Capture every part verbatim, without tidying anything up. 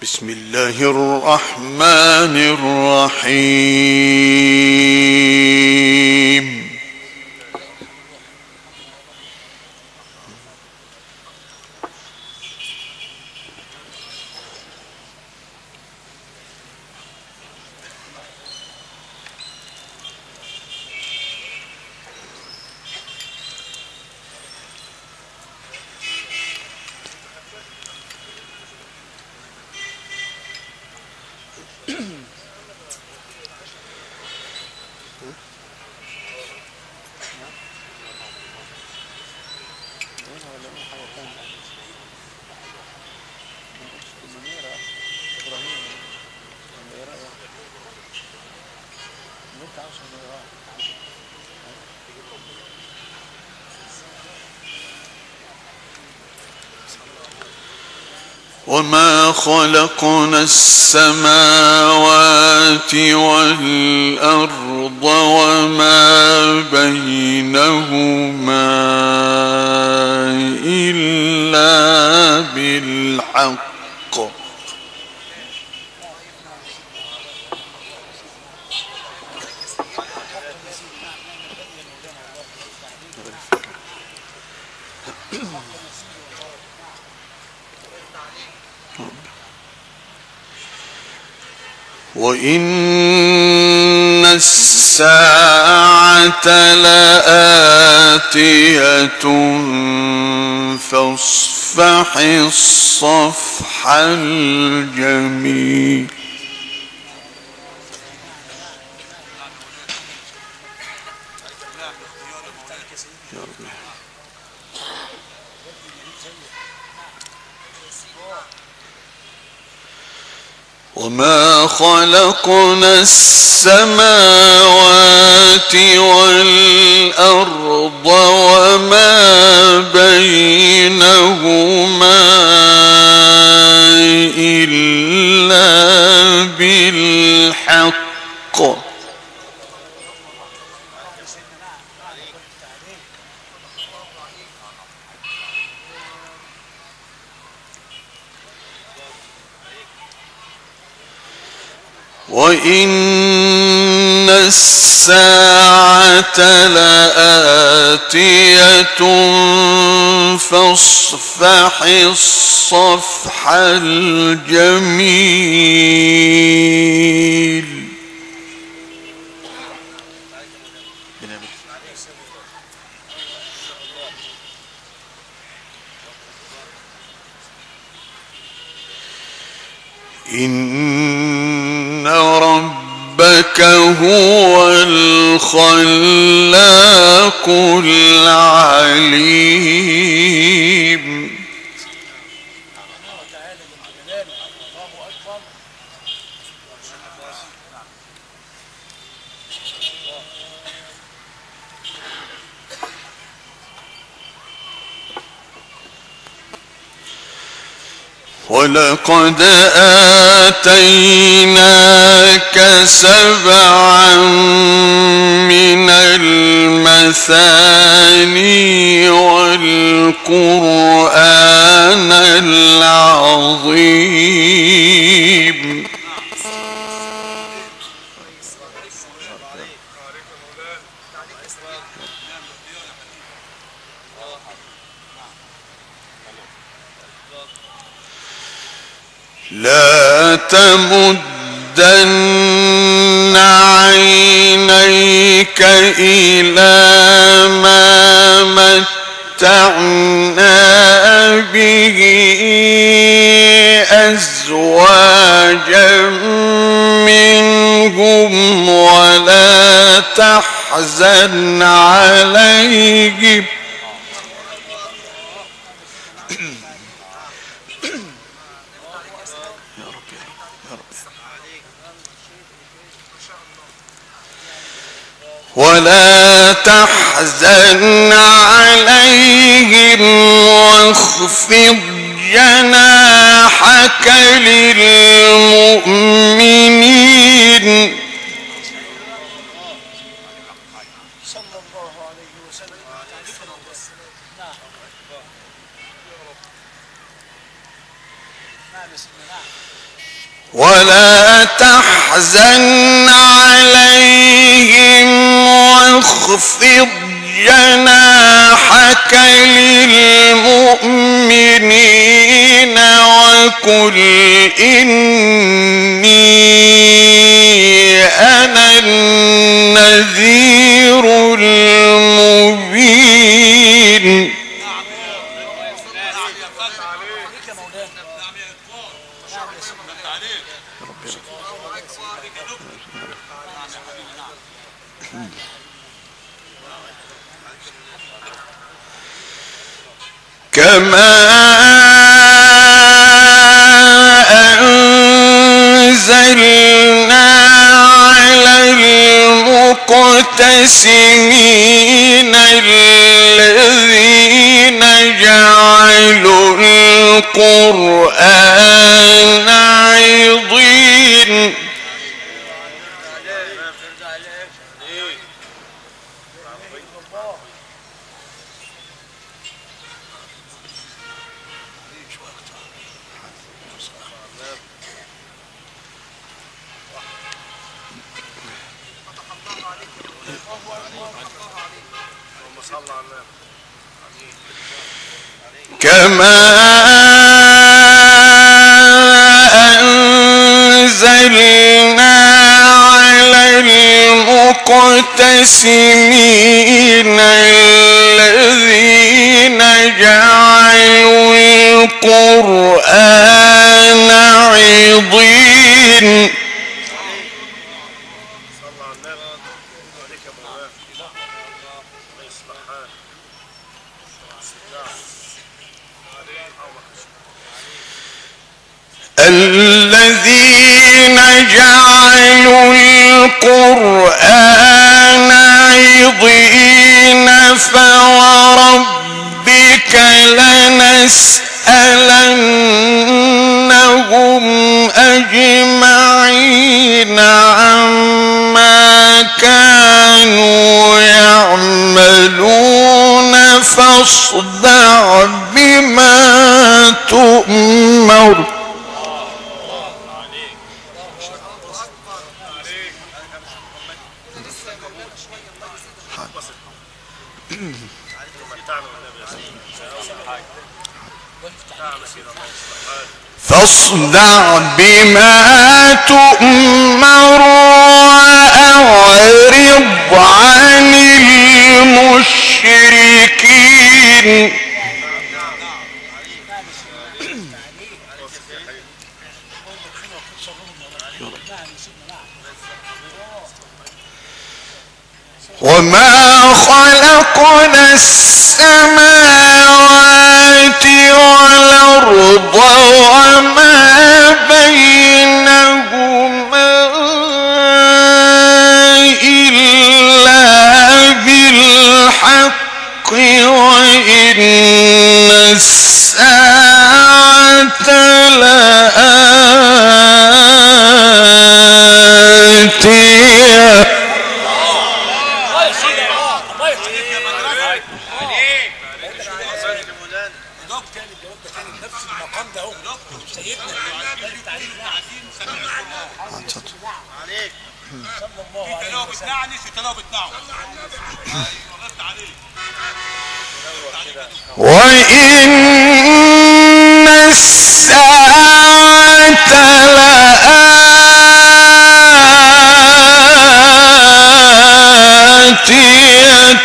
بسم الله الرحمن الرحيم. وما خلقنا السماوات والأرض وما بينهما إلا بالحق وإن الساعة لآتية فاصفح الصفح الجميل. وما خلقنا السماوات والأرض وما بينهما إلا بالحق وإن الساعة لآتية فاصفح الصفح الجميل. إن ربك هو الخلاق العليم. ولقد آتيناك سبعا من المثاني والقرآن العظيم. لا تمدن عينيك إلى ما متعنا به أزواجا منهم ولا تحزن عليهم ولا تحزن عليهم واخفض جناحك للمؤمنين. ولا تحزن عليهم واخفض جناحك للمؤمنين وقل إني أنا النذير المبين. كما أنزلنا على المقتسمين الذين جعلوا القرآن عضين. كما أنزلنا على المقتسمين الذين جعلوا القرآن عضين. الذين جعلوا القرآن عضين فوربك لنسألنهم أجمعين عما كانوا يعملون فاصدع بما تؤمر. فاصدع بما تؤمر وأعرض عن المشركين. وما خلقنا السماوات والأرض وما بينهما إلا بالحق وإن الساعة لآتية. وإن الساعة لآتية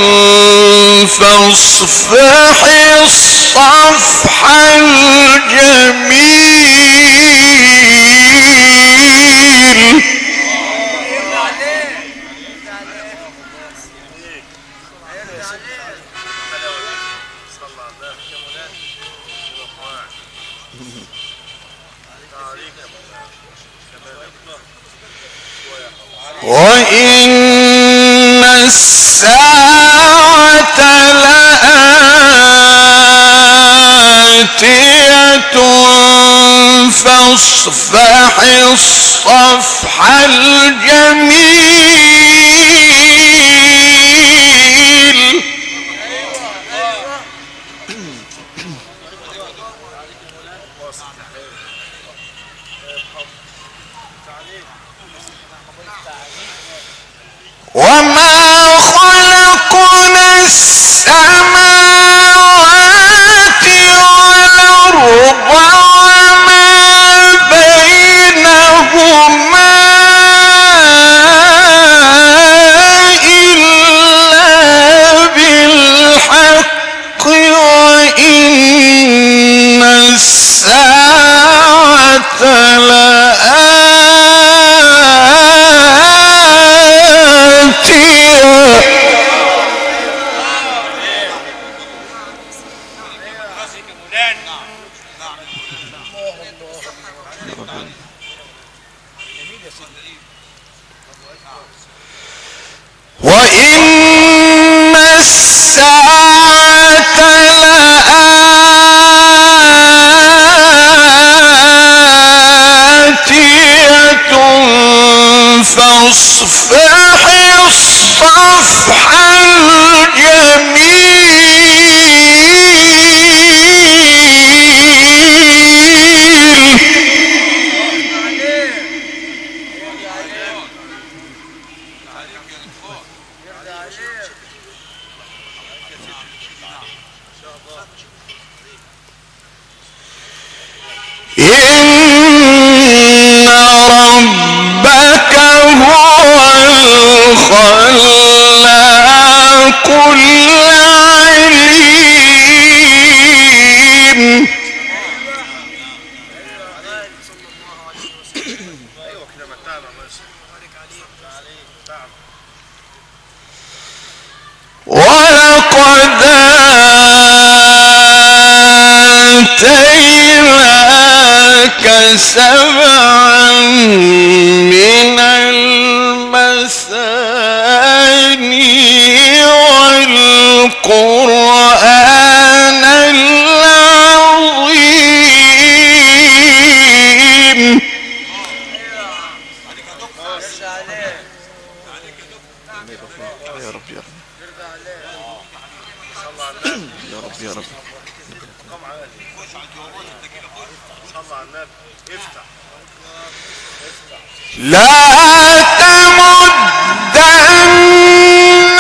فاصفح الصفح الجميل. وإن الساعة لآتية فاصفح الصفح الجميل. وما خلقنا السماوات والأرض وما بينهما إلا بالحق وإن الساعة لآتية وإن الساعة لآتية فاصفح الصفح الجميل إن ربك هو الخلاق العليم ولقد آتيناك سبعا من المثاني والقرآن العظيم يا رب يا رب يا رب يا رب لا تمدن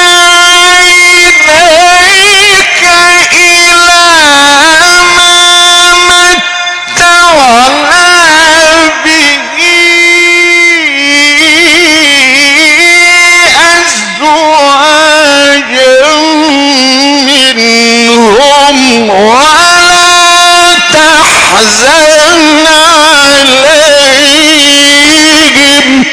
عينيك إلى ما متعنا به أزواجا منهم ولا تحزن عليهم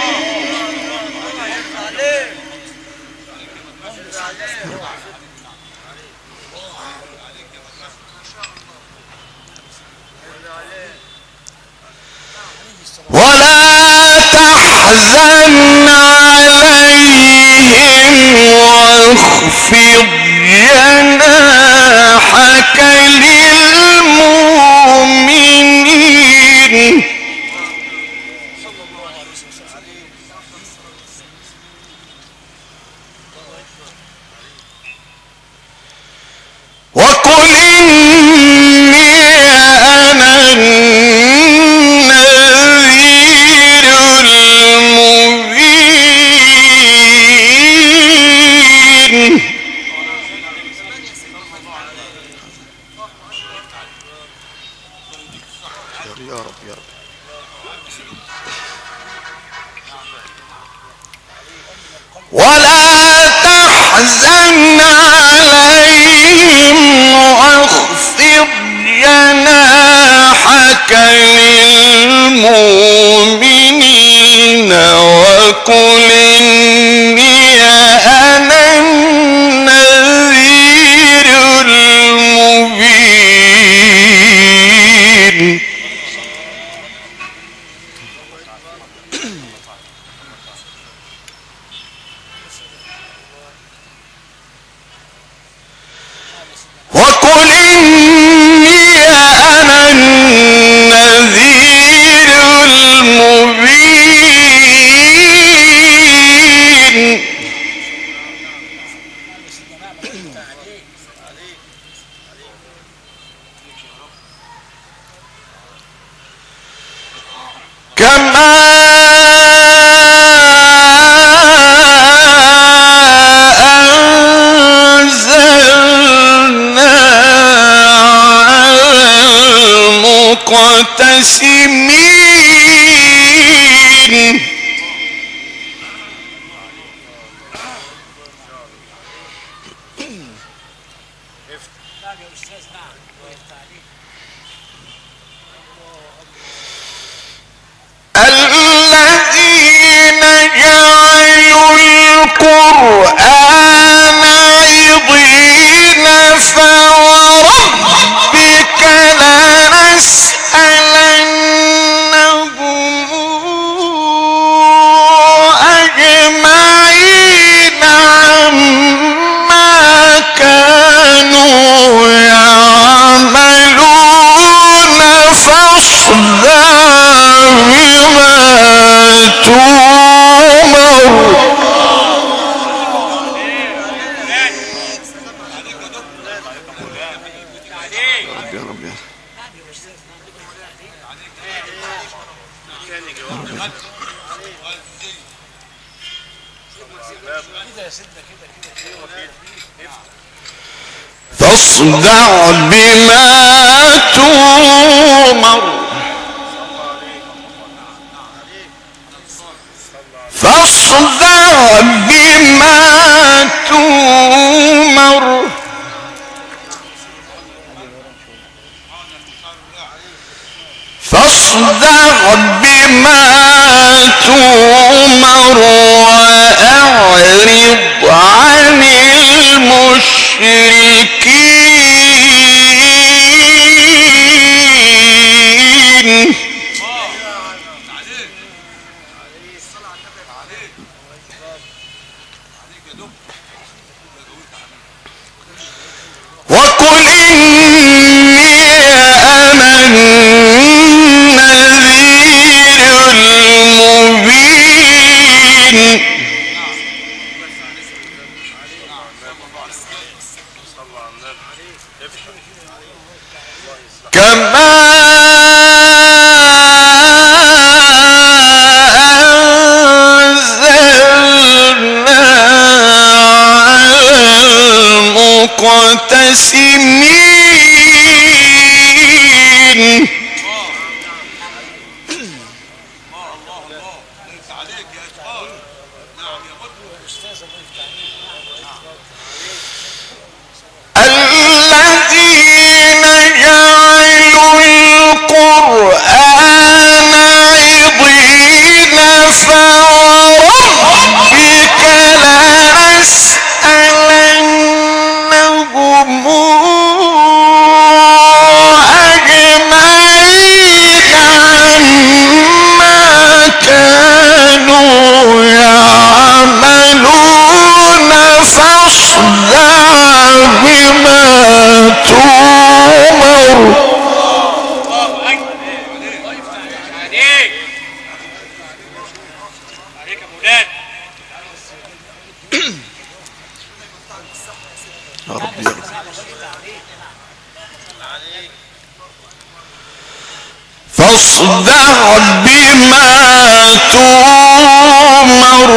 ولا تحزن عليهم واخفض جناحك للمؤمنين وقل إني أنا النذير المبين يا رب يا رب ولا تحزن عليهم واخفض جناحك للمؤمنين وقل إني أنا النذير المبين وقل إني أنا النذير المبين المقتسمين. الذين جعلوا القرآن عضين فوربك لنسألنهم أجمعين عما كانوا يعملون فاصدع بما تؤمر. فاصدع بما تؤمر. فاصدع بما تؤمر. فاصدع بما تؤمر وأعرض عن المشركين. وقل إني أنا النذير المبين. كما أنزلنا على المقتسمين. الذين جعلوا القرآن عضين فوربك لنسألنهم أجمعين عما كانوا يعملون فاصدع بما تؤمر. يا رب يا رب. فاصدع بما تؤمر.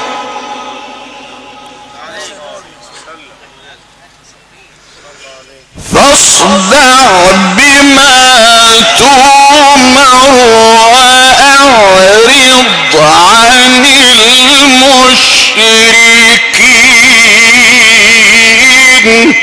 فاصدع بما تؤمر وأعرض عن المشركين.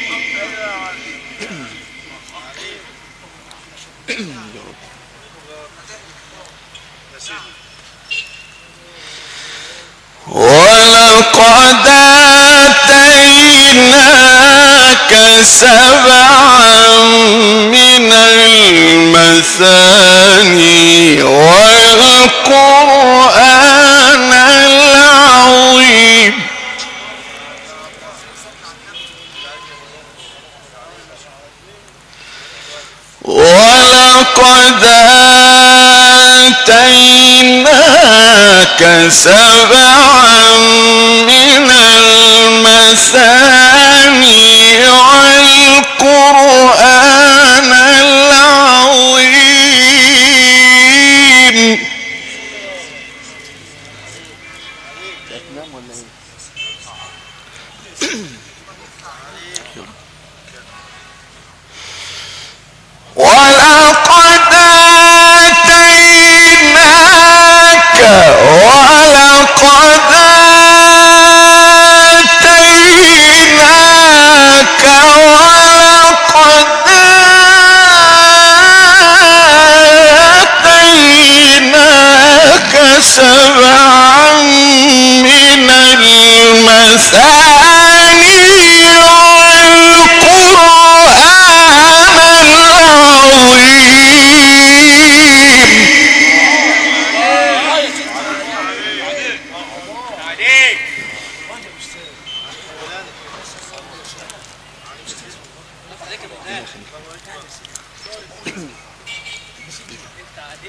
ولقد آتيناك سبعا من المثاني والقرآن العظيم. ولقد آتيناك سبعا من المثاني والقرآن العظيم. ولقد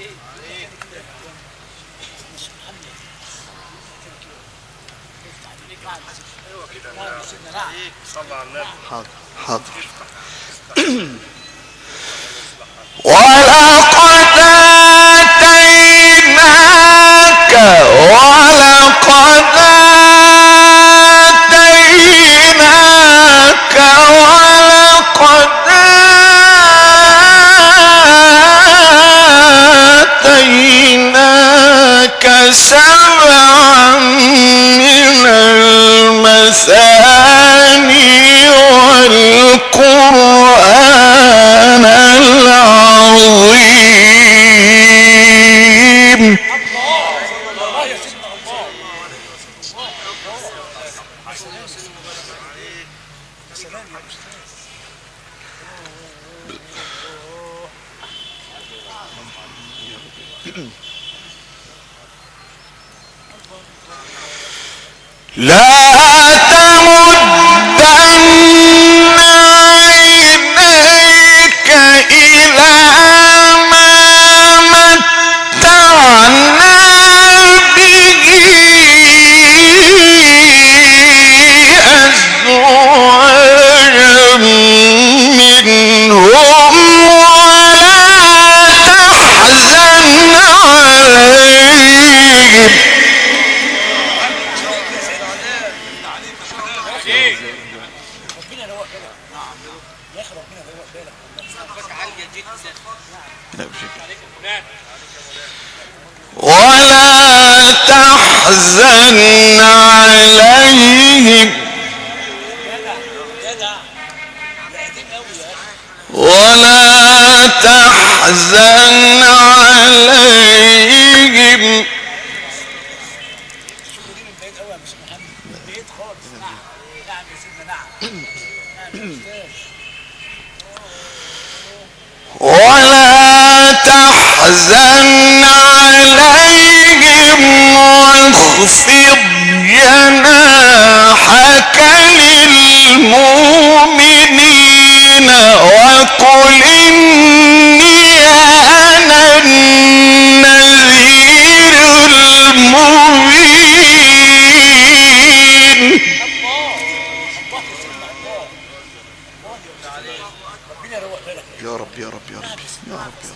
حاضر حاضر. ولقد آتيناك ولقد آتيناك ولقد آتيناك سبعا من المثاني والقرآن العظيم. لا تمدن عينيك إلى ما متعنا به أزواجا منهم ولا تحزن عليهم. ولا تحزن عليهم ولا تحزن عليهم ولا تحزن عليهم واخفض جناحك للمؤمنين وقل إني أنا النذير المبين. يا رب يا رب يا رب يا رب يا رب.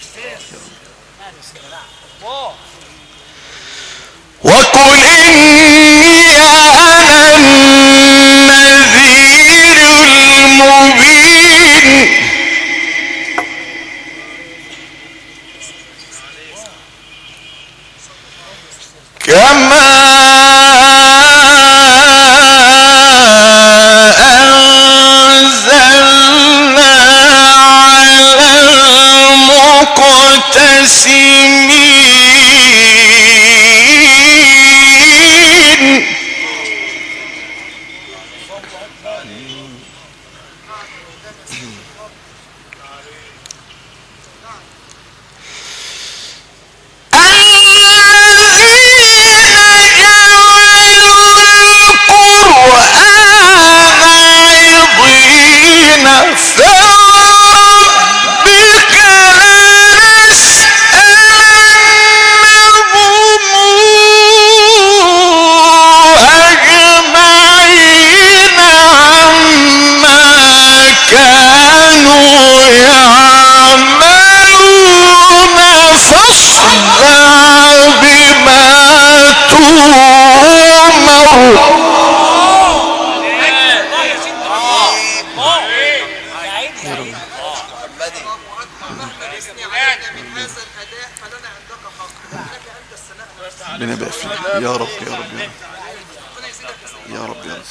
وقل إني أنا النذير المبين. كما أنزلنا على المقتسمين. ربنا يبارك فيك يا رب يا رب يا رب يا رب يا رب.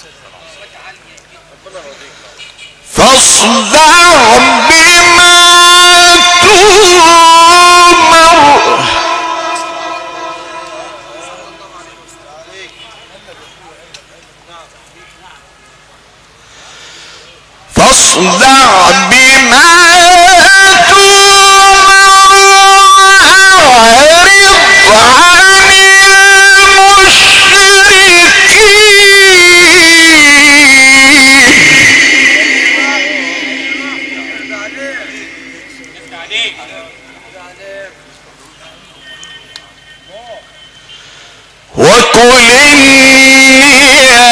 فاصدع بما تؤمر. فاصدع بما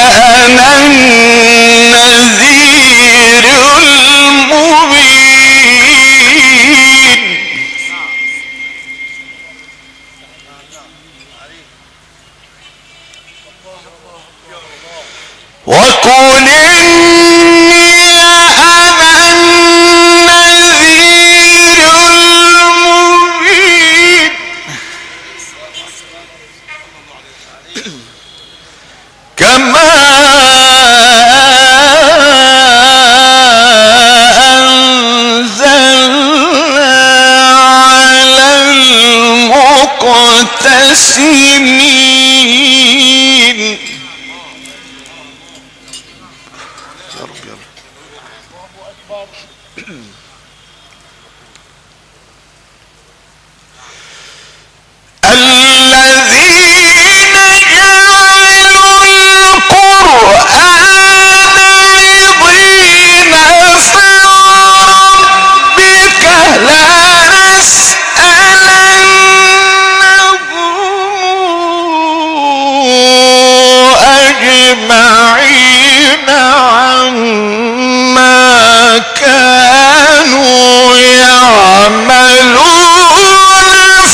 أنا النذير المبين. وقل إني أنا النذير المبين. كما أنزلنا على المقتسمين. يا رب يا رب. الذين جعلوا القرآن عضين فربك لنسألنهم أجمعين عما كانوا يعملون.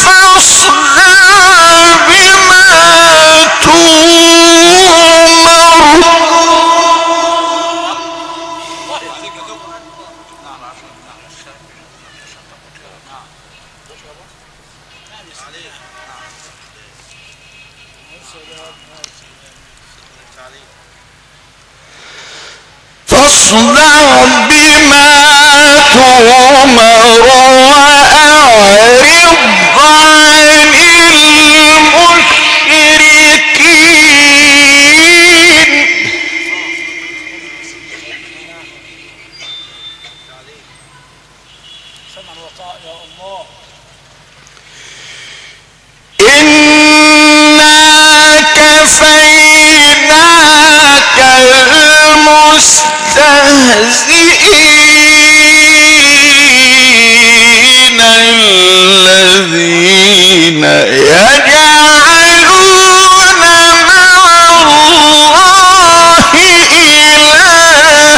فاصدع بما تؤمر. فاصدع بما تؤمر وأعرض عن المشركين. إنا كفيناك المستهزئين الذين يجعلون مع الله إلهًا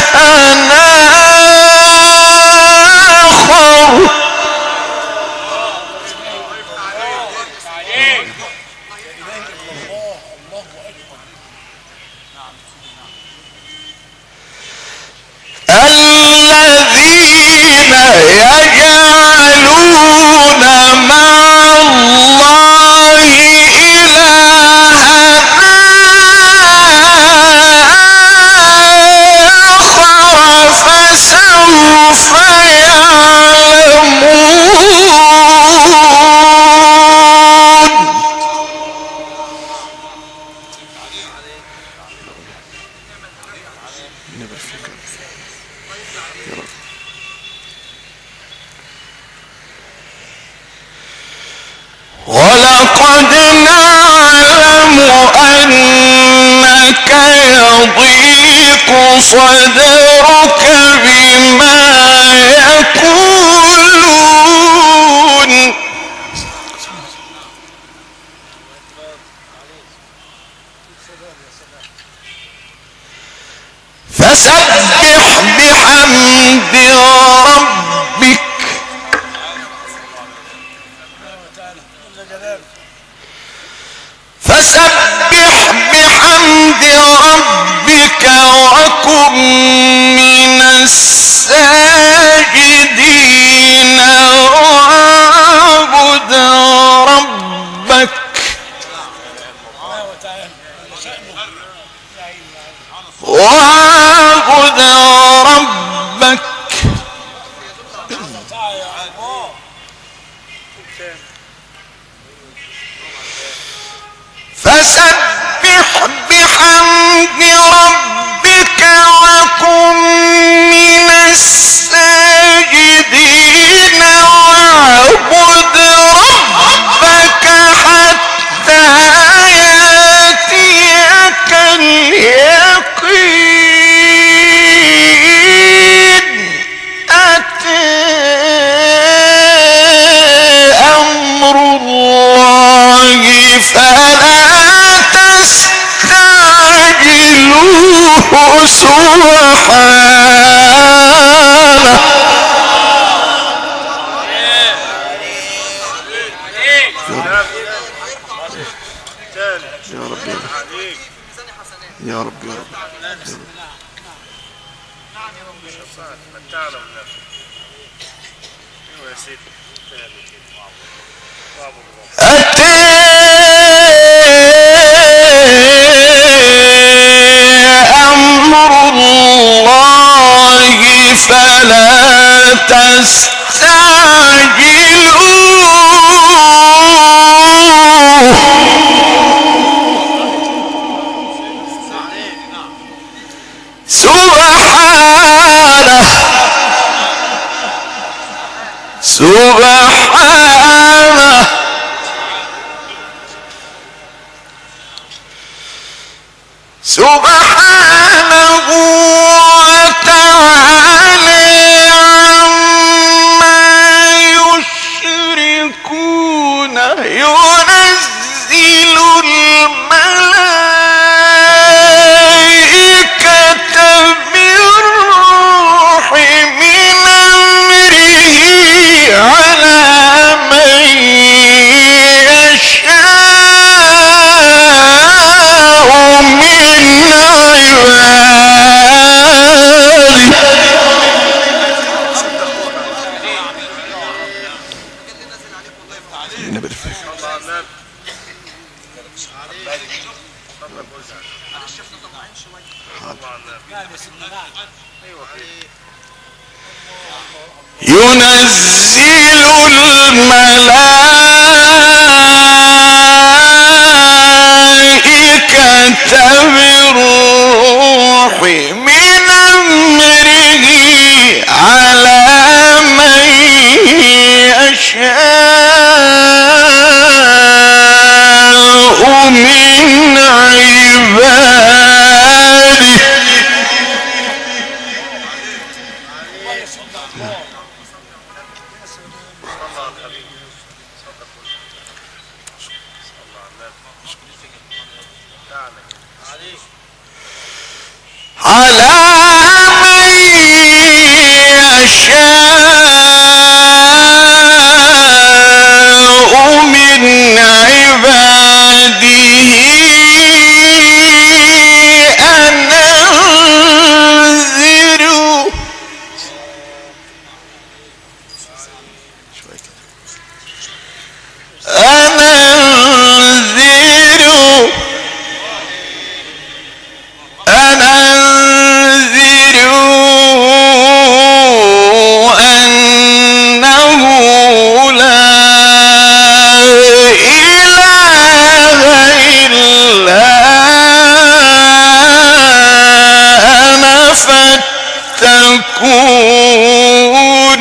آخر. الذين يجعلون مع الله إلهًا آخر فسوف يعلمون. نبر فيك يا رب. ولقد نعلم أنك يضيق صدرك بما يقولون. فسبح بحمد ربك فسبح بحمد ربك وكن من الساجدين واعبد ربك. واعبد ربك فسبح بحمد ربك وكن من الساجدين واعبد ربك حتى يأتيك اليقين. أتى أمر الله فلا تستعجلوه. يا رب يا رب أتي أمر الله فلا تستعجلوه سبحانه سبحانه سبحانه وتعالى عما يشركون ينزل الملائكة بالروح من أمره على من يشاء من ينزل الملائكة بالروح من أمره على من يشاء من عباده على من يشاء من عباده أن أنذروا أن أنذروا أن أنذروا أنه لا إله إلا أنا فاتقون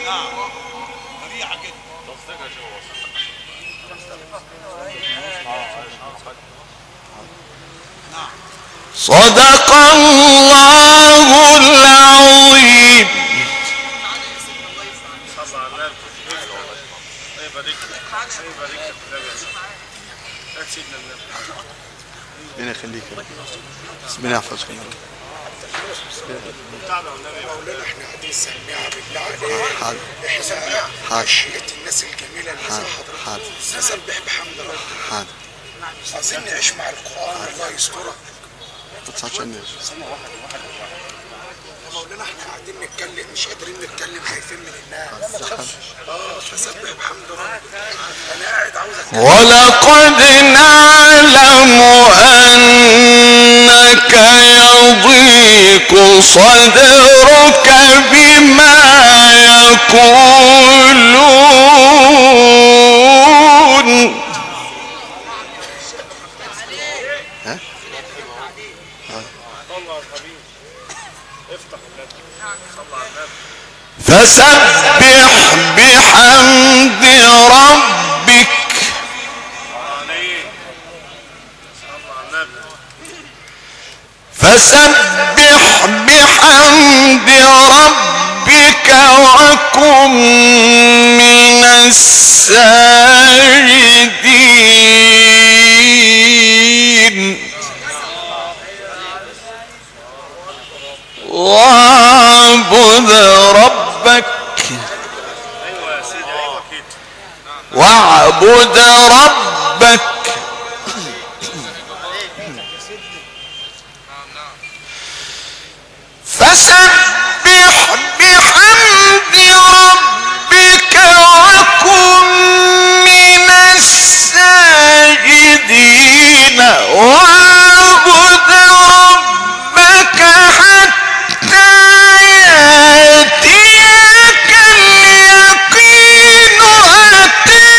صدق الله العظيم. ربنا يخليك ربنا يحفظك يا رب. مولانا احنا قاعدين سميعة بالله عليك. احنا مشيئة الناس الجميلة اللي زي حضرتك نسبح بحمد ربنا. عايزين نعيش مع القرآن الله يسترك. ما تصحش الناس. مولانا احنا قاعدين نتكلم مش قادرين نتكلم خايفين من الناس. اه فسبح بحمد ربنا. انا قاعد عاوز اتكلم. ولقد نعلم أنك يضيق صدرك بما يقولون. فسبح بحمد ربك فسبح بحمد ربك وكن من الساجدين. واعبد ربك فسبح بحمد ربك وكن من الساجدين واعبد ربك حتى يأتيك اليقين أتى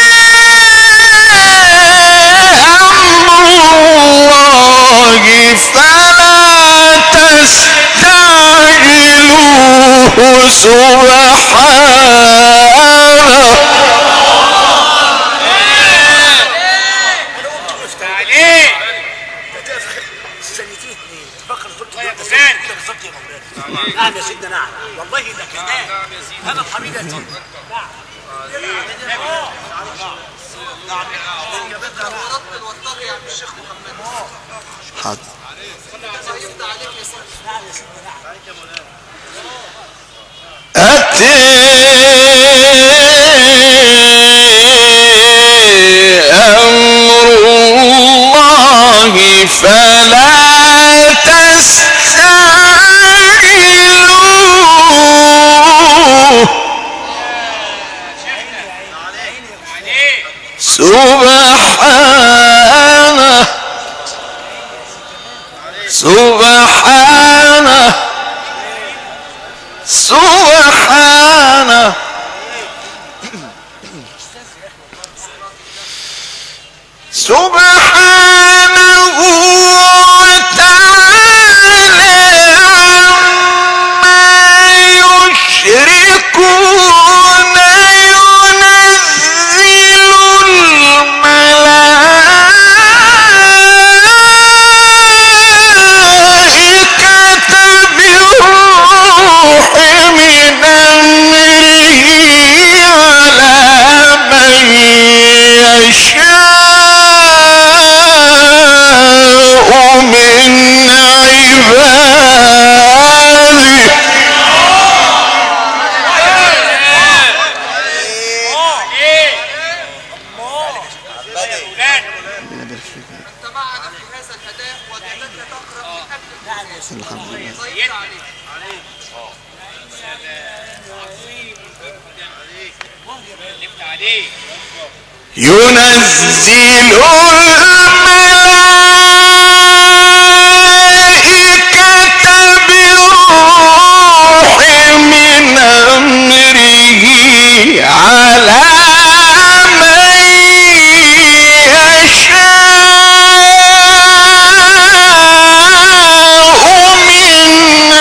أمر الله فلا تستعجلوه سبحانه نعم يا سيدنا نعم والله ده كلام هذا الحميد يا سيدنا نعم نعم ورتل واتقي يا عم الشيخ محمد حاضر الله يفتح عليك يا سيدنا نعم يا سيدنا نعم أتي أمر الله فلا تستعجلوه سبحانه سبحانه سبحانه سبحانه وتعالى عما يشركون ينزل الملائكة بالروح من أمره على من يشاء من عباده اتبعنا في هذا الهداء وجدك تقرأ من أجل نعم يا سيدنا الحمد لله طيب عليك ينزل الملائكة بالروح من أمره على من يشاء من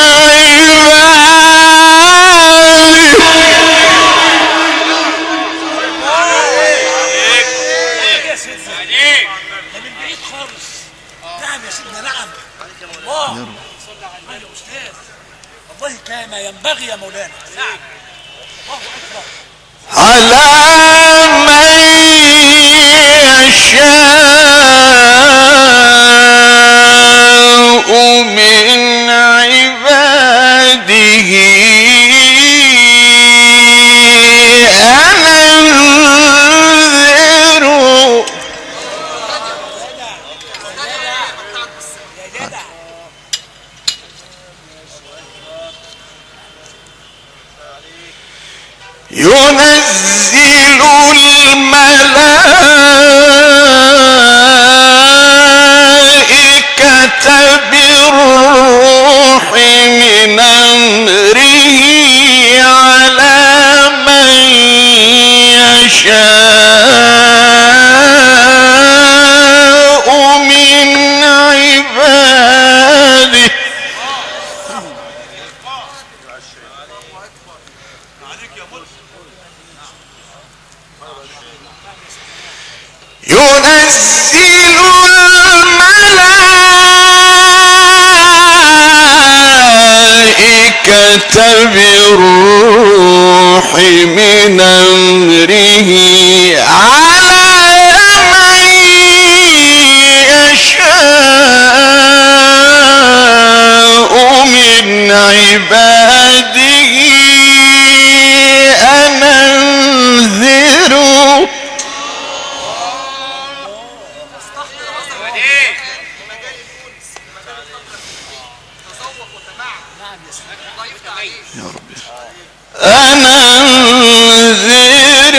والله كما ينبغي يا مولانا نعم الله أكبر على من يشاء من عباده أنذر ينزل الملائكة بالروح من أمره على من يشاء من عباده ينزل الملائكة بالروح من أمره على من يشاء من عباده أن أنذروا أنذر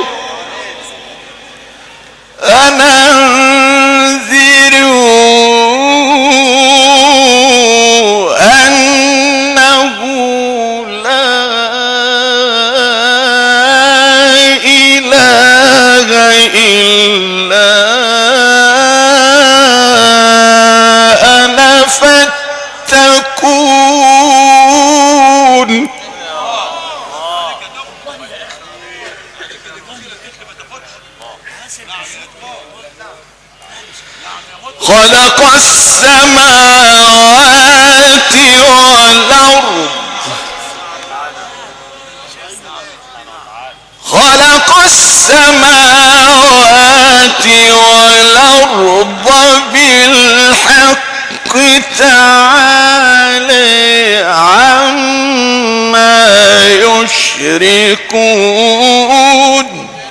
أنذر أنه لا إله إلا أنا فاتقون. خلق السماوات والأرض خلق السماوات والأرض بالحق تعالى عما يشركون.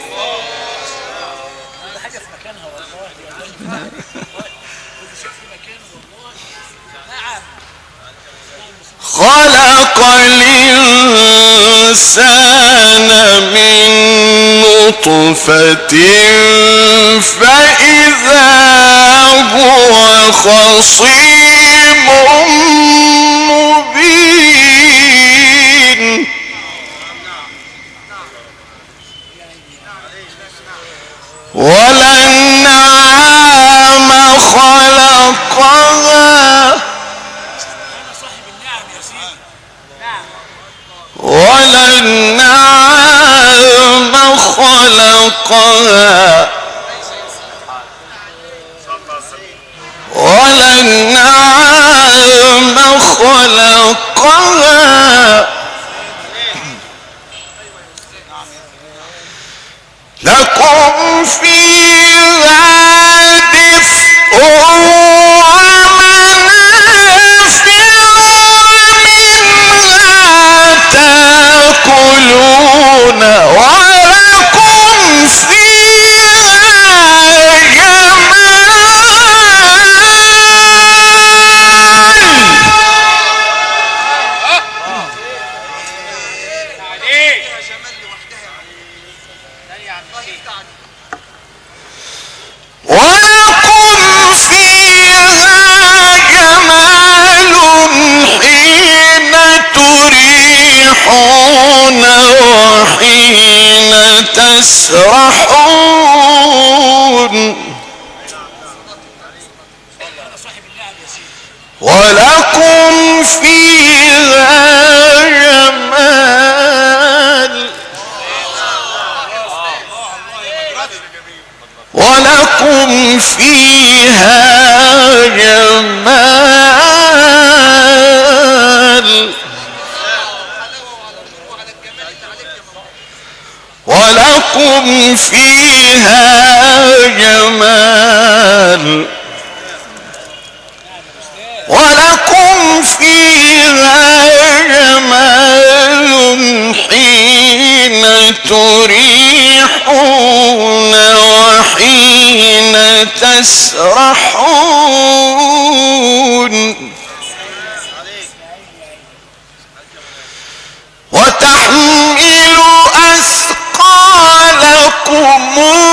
خلق الإنسان من نطفة فإذا هو خصيم مبين. وللنعام خلقها وللنعام خلقها وللنعام خلقها لكم فيها دفء تأكلون ولكم فيها جمال حين تريحون وحين تسرحون. ولكم فيها جمال ولكم فيها جمال ولكم فيها جمال ولكم فيها جمال حين تريحون وحين تسرحون. وتحمل أثقالكم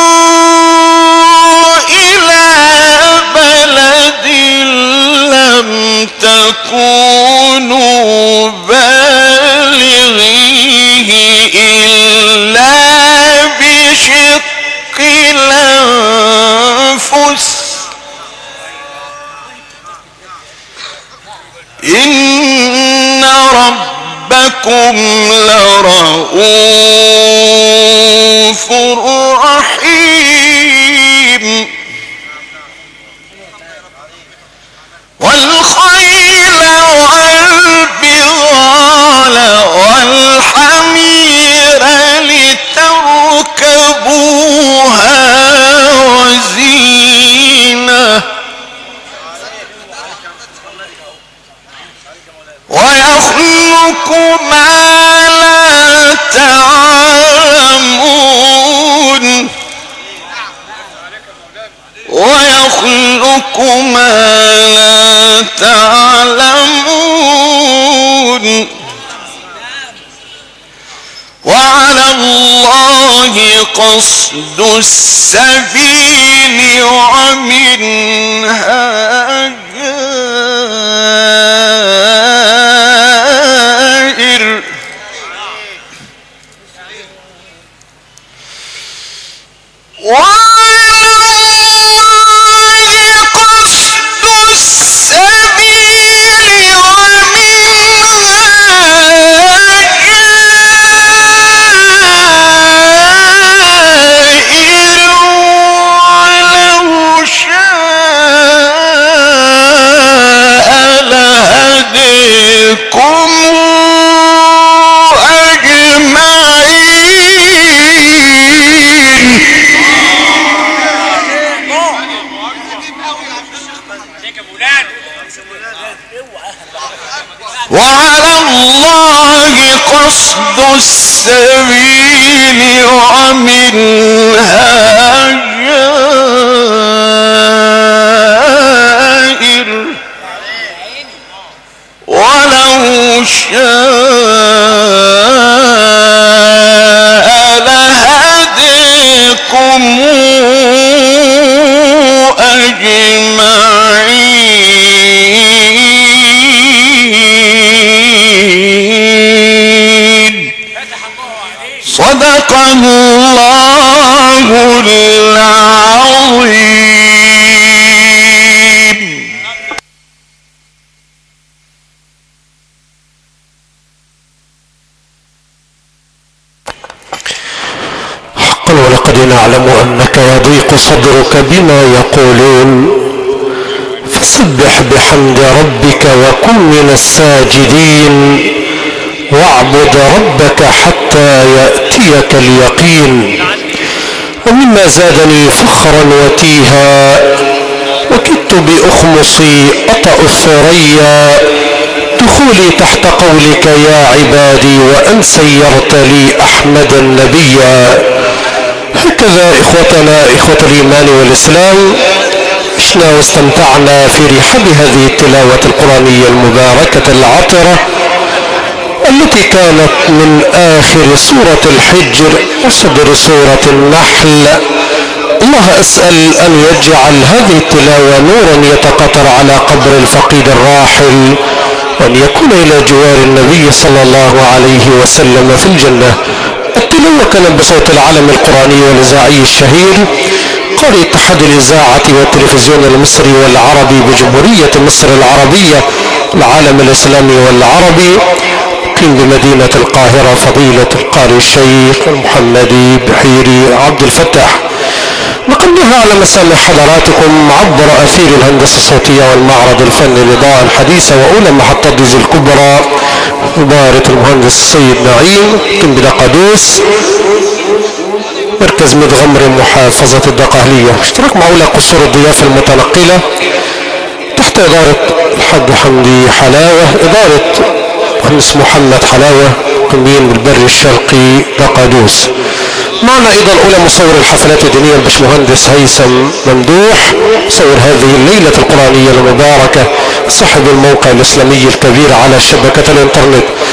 إلى بلد لم تكونوا بالغيه إلا بشق الأنفس إن ربكم لرؤوف رحيم. والخيل والبغال والحمير لتركبوها وزينة ويخلق ما لا تعلمون ويخلق ما لا تعلمون. الله قصد السبيل ومنها جائر وعلى الله قصد السبيل ومنها جائر ولو شاء لهديكم أجمعين. صدق الله العظيم. حقا ولقد نعلم أنك يضيق صدرك بما يقولون، فسبح بحمد ربك وكن من الساجدين واعبد ربك حتى يأتيك اليقين. ومما زادني فخرا وتيها وكدت بأخمصي أطأ الثريا دخولي تحت قولك يا عبادي وأن سيرت لي أحمد النبيا. هكذا إخوتنا إخوة الإيمان والإسلام عشنا واستمتعنا في رحاب هذه التلاوة القرآنية المباركة العطرة التي كانت من آخر سورة الحجر وصدر سورة النحل. الله أسأل أن يجعل هذه التلاوة نورا يتقطر على قبر الفقيد الراحل، وأن يكون إلى جوار النبي صلى الله عليه وسلم في الجنة. التلاوة كانت بصوت العلم القرآني والإذاعي الشهير قارئ اتحاد الإذاعة والتلفزيون المصري والعربي بجمهورية مصر العربية العالم الإسلامي والعربي، مقيم بمدينة القاهرة، فضيلة القارئ الشيخ المحمدي بحيري عبد الفتاح. نقلناها على مسامع حضراتكم عبر أثير الهندسة الصوتية والمعرض الفني الإضاءة الحديثة وأولى محطات ديزل الكبرى إدارة المهندس السيد نعيم مقيم بدقادوس مركز متغمر محافظة الدقهلية. اشتراك مع أولى قصور الضيافة المتنقلة تحت إدارة الحاج حمدي حلاوة، إدارة مهندس محمد حلاوة مقيمين بالبر الشرقي دقادوس. معنا ايضا اولى مصور الحفلات الدينية الباشمهندس هيثم ممدوح، مصور هذه الليلة القرآنية المباركة، صاحب الموقع الاسلامي الكبير على شبكة الانترنت.